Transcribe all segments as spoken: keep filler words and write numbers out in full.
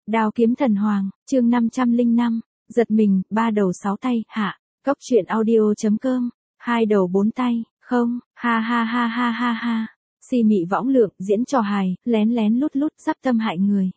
Đao kiếm thần hoàng, chương năm trăm lẻ năm, giật mình, ba đầu sáu tay, hạ, cốc truyện audio.com, hai đầu bốn tay, không, ha ha ha ha ha ha, si mị võng lượng, diễn trò hài, lén lén lút lút, sắp tâm hại người.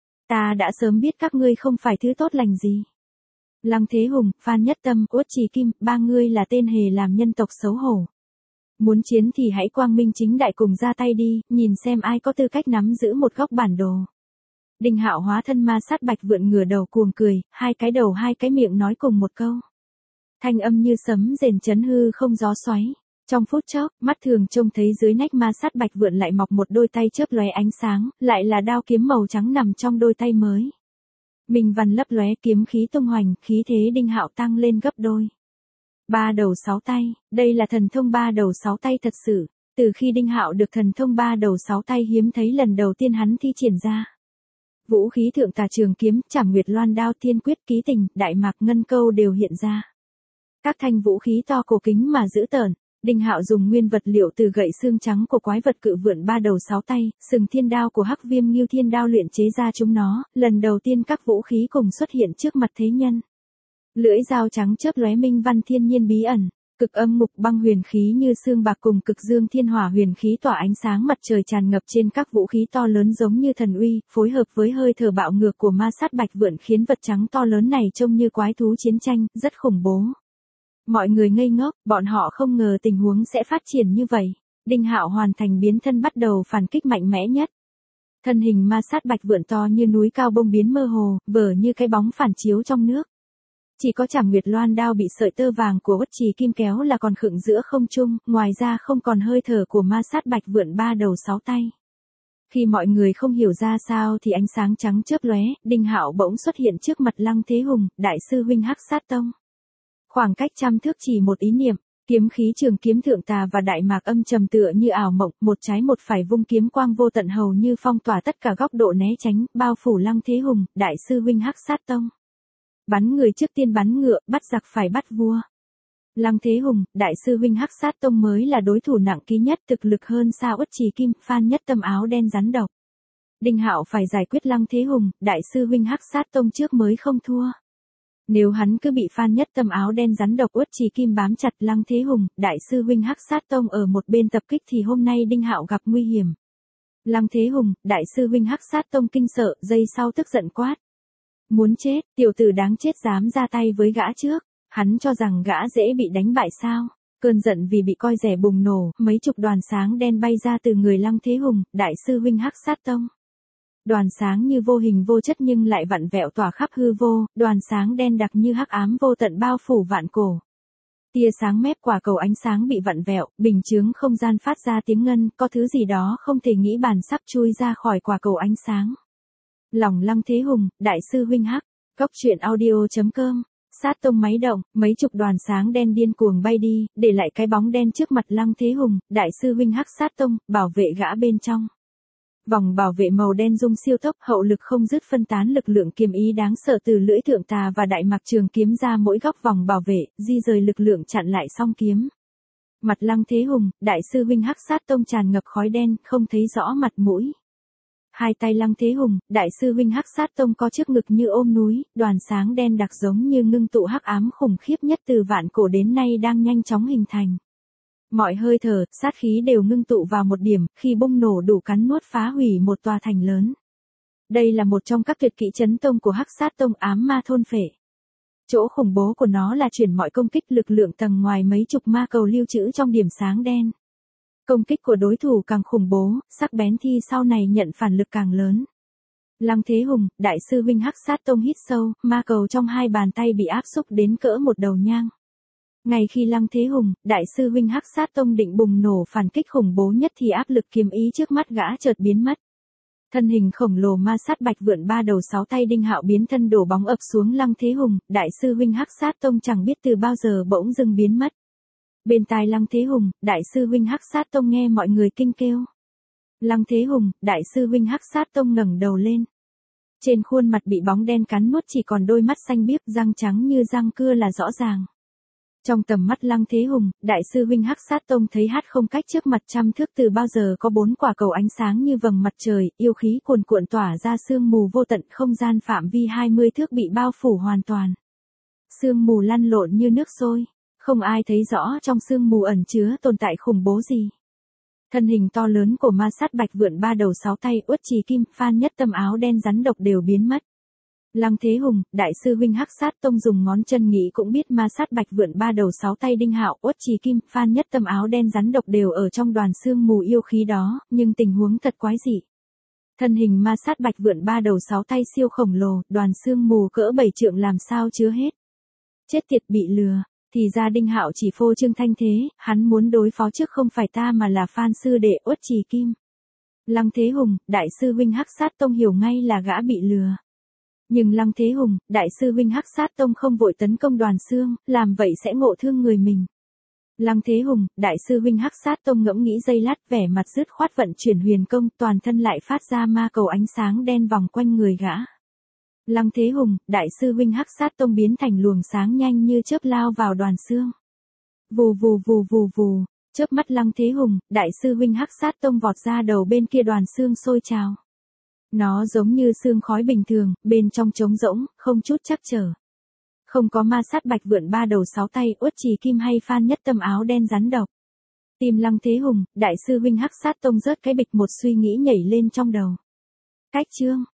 Ta đã sớm biết các ngươi không phải thứ tốt lành gì. Lăng Thế Hùng, Phan Nhất Tâm, Uất Trì Kim, ba ngươi là tên hề làm nhân tộc xấu hổ. Muốn chiến thì hãy quang minh chính đại cùng ra tay đi, nhìn xem ai có tư cách nắm giữ một góc bản đồ. Đinh Hạo hóa thân ma sát bạch vượn ngửa đầu cuồng cười, hai cái đầu hai cái miệng nói cùng một câu. Thanh âm như sấm rền chấn hư không gió xoáy. Trong phút chốc, mắt thường trông thấy dưới nách ma sát bạch vượn lại mọc một đôi tay chớp lóe ánh sáng, lại là đao kiếm màu trắng nằm trong đôi tay mới. Minh văn lấp lóe, kiếm khí tung hoành, khí thế Đinh Hạo tăng lên gấp đôi. Ba đầu sáu tay, đây là thần thông ba đầu sáu tay thật sự. Từ khi Đinh Hạo được thần thông ba đầu sáu tay hiếm thấy lần đầu tiên hắn thi triển ra. Vũ khí thượng tà trường kiếm, Trảm Nguyệt Loan đao, Thiên Quyết ký tình, Đại Mạc ngân câu đều hiện ra. Các thanh vũ khí to cổ kính mà dữ tợn. Đinh Hạo dùng nguyên vật liệu từ gậy xương trắng của quái vật cự vượn ba đầu sáu tay, sừng thiên đao của Hắc Viêm Ngưu Thiên đao luyện chế ra chúng nó, lần đầu tiên các vũ khí cùng xuất hiện trước mặt thế nhân. Lưỡi dao trắng chớp lóe minh văn thiên nhiên bí ẩn, cực âm mục băng huyền khí như xương bạc cùng cực dương thiên hỏa huyền khí tỏa ánh sáng mặt trời tràn ngập trên các vũ khí to lớn giống như thần uy, phối hợp với hơi thở bạo ngược của ma sát bạch vượn khiến vật trắng to lớn này trông như quái thú chiến tranh, rất khủng bố. Mọi người ngây ngốc, bọn họ không ngờ tình huống sẽ phát triển như vậy. Đinh Hạo hoàn thành biến thân bắt đầu phản kích mạnh mẽ nhất. Thân hình ma sát bạch vượn to như núi cao bông biến mơ hồ, vờ như cái bóng phản chiếu trong nước. Chỉ có Trảm Nguyệt Loan đao bị sợi tơ vàng của Uất Trì Kim kéo là còn khựng giữa không trung, ngoài ra không còn hơi thở của ma sát bạch vượn ba đầu sáu tay. Khi mọi người không hiểu ra sao thì ánh sáng trắng chớp lóe, Đinh Hạo bỗng xuất hiện trước mặt Lăng Thế Hùng, đại sư huynh Hắc Sát Tông. Khoảng cách trăm thước chỉ một ý niệm, kiếm khí trường kiếm thượng tà và Đại Mạc âm trầm tựa như ảo mộng, một trái một phải vung kiếm quang vô tận hầu như phong tỏa tất cả góc độ né tránh, bao phủ Lăng Thế Hùng, đại sư huynh Hắc Sát Tông. Bắn người trước tiên bắn ngựa, bắt giặc phải bắt vua. Lăng Thế Hùng, đại sư huynh Hắc Sát Tông mới là đối thủ nặng ký nhất, thực lực hơn xa Uất Trì Kim, Phan Nhất Tâm áo đen rắn độc. Đinh Hạo phải giải quyết Lăng Thế Hùng, đại sư huynh Hắc Sát Tông trước mới không thua. Nếu hắn cứ bị Phan Nhất Tâm áo đen rắn độc Uất Trì Kim bám chặt Lăng Thế Hùng, đại sư huynh Hắc Sát Tông ở một bên tập kích thì hôm nay Đinh Hạo gặp nguy hiểm. Lăng Thế Hùng, đại sư huynh Hắc Sát Tông kinh sợ, giây sau tức giận quát. Muốn chết, tiểu tử đáng chết dám ra tay với gã trước, hắn cho rằng gã dễ bị đánh bại sao. Cơn giận vì bị coi rẻ bùng nổ, mấy chục đoàn sáng đen bay ra từ người Lăng Thế Hùng, đại sư huynh Hắc Sát Tông. Đoàn sáng như vô hình vô chất nhưng lại vặn vẹo tỏa khắp hư vô, đoàn sáng đen đặc như hắc ám vô tận bao phủ vạn cổ. Tia sáng mép quả cầu ánh sáng bị vặn vẹo, bình chướng không gian phát ra tiếng ngân, có thứ gì đó không thể nghĩ bàn sắp chui ra khỏi quả cầu ánh sáng. Lòng Lăng Thế Hùng, đại sư huynh Hắc, cốc truyện audio.com, sát tông máy động, mấy chục đoàn sáng đen điên cuồng bay đi, để lại cái bóng đen trước mặt Lăng Thế Hùng, đại sư huynh Hắc Sát Tông, bảo vệ gã bên trong. Vòng bảo vệ màu đen rung siêu tốc, hậu lực không dứt phân tán lực lượng kiếm ý đáng sợ từ lưỡi thượng tà và Đại Mạc trường kiếm ra mỗi góc vòng bảo vệ, di rời lực lượng chặn lại song kiếm. Mặt Lăng Thế Hùng, đại sư huynh Hắc Sát Tông tràn ngập khói đen, không thấy rõ mặt mũi. Hai tay Lăng Thế Hùng, đại sư huynh Hắc Sát Tông có trước ngực như ôm núi, đoàn sáng đen đặc giống như ngưng tụ hắc ám khủng khiếp nhất từ vạn cổ đến nay đang nhanh chóng hình thành. Mọi hơi thở, sát khí đều ngưng tụ vào một điểm, khi bùng nổ đủ cắn nuốt phá hủy một tòa thành lớn. Đây là một trong các tuyệt kỹ chấn tông của Hắc Sát Tông, ám ma thôn phệ. Chỗ khủng bố của nó là chuyển mọi công kích lực lượng tầng ngoài mấy chục ma cầu lưu trữ trong điểm sáng đen. Công kích của đối thủ càng khủng bố, sắc bén thì sau này nhận phản lực càng lớn. Lăng Thế Hùng, đại sư huynh Hắc Sát Tông hít sâu, ma cầu trong hai bàn tay bị áp xúc đến cỡ một đầu nhang. Ngay khi Lăng Thế Hùng, đại sư huynh Hắc Sát Tông định bùng nổ phản kích khủng bố nhất thì áp lực kiếm ý trước mắt gã chợt biến mất. Thân hình khổng lồ ma sát bạch vượn ba đầu sáu tay Đinh Hạo biến thân đổ bóng ập xuống Lăng Thế Hùng, đại sư huynh Hắc Sát Tông chẳng biết từ bao giờ bỗng dưng biến mất. Bên tai Lăng Thế Hùng, đại sư huynh Hắc Sát Tông nghe mọi người kinh kêu. Lăng Thế Hùng, đại sư huynh Hắc Sát Tông ngẩng đầu lên. Trên khuôn mặt bị bóng đen cắn nuốt chỉ còn đôi mắt xanh biếc, răng trắng như răng cưa là rõ ràng. Trong tầm mắt Lăng Thế Hùng, đại sư huynh Hắc Sát Tông thấy hát không cách trước mặt trăm thước từ bao giờ có bốn quả cầu ánh sáng như vầng mặt trời, yêu khí cuồn cuộn tỏa ra sương mù vô tận, không gian phạm vi hai mươi thước bị bao phủ hoàn toàn. Sương mù lăn lộn như nước sôi, không ai thấy rõ trong sương mù ẩn chứa tồn tại khủng bố gì. Thân hình to lớn của ma sát bạch vượn ba đầu sáu tay, Uất Trì Kim, Phan Nhất Tâm áo đen rắn độc đều biến mất. Lăng Thế Hùng, đại sư huynh Hắc Sát Tông dùng ngón chân nghĩ cũng biết ma sát bạch vượn ba đầu sáu tay Đinh Hạo, Uất Trì Kim, Phan Nhất Tâm áo đen rắn độc đều ở trong đoàn sương mù yêu khí đó, nhưng tình huống thật quái dị. Thân hình ma sát bạch vượn ba đầu sáu tay siêu khổng lồ, đoàn sương mù cỡ bảy trượng làm sao chứa hết. Chết tiệt, bị lừa. Thì ra Đinh Hạo chỉ phô trương thanh thế, hắn muốn đối phó trước không phải ta mà là Phan sư đệ Uất Trì Kim. Lăng Thế Hùng, đại sư huynh Hắc Sát Tông hiểu ngay là gã bị lừa. Nhưng Lăng Thế Hùng, đại sư huynh Hắc Sát Tông không vội tấn công đoàn xương, làm vậy sẽ ngộ thương người mình. Lăng Thế Hùng, đại sư huynh Hắc Sát Tông ngẫm nghĩ giây lát, vẻ mặt dứt khoát vận chuyển huyền công, toàn thân lại phát ra ma cầu ánh sáng đen vòng quanh người gã. Lăng Thế Hùng, đại sư huynh Hắc Sát Tông biến thành luồng sáng nhanh như chớp lao vào đoàn xương. Vù vù vù vù vù, chớp mắt Lăng Thế Hùng, đại sư huynh Hắc Sát Tông vọt ra đầu bên kia đoàn xương sôi trào. Nó giống như xương khói bình thường, bên trong trống rỗng, không chút trắc trở. Không có ma sát bạch vượn ba đầu sáu tay, Uất Trì Kim hay Phan Nhất Tâm áo đen rắn độc. Tim Lăng Thế Hùng, đại sư huynh Hắc Sát Tông rớt cái bịch, một suy nghĩ nhảy lên trong đầu. Cách chương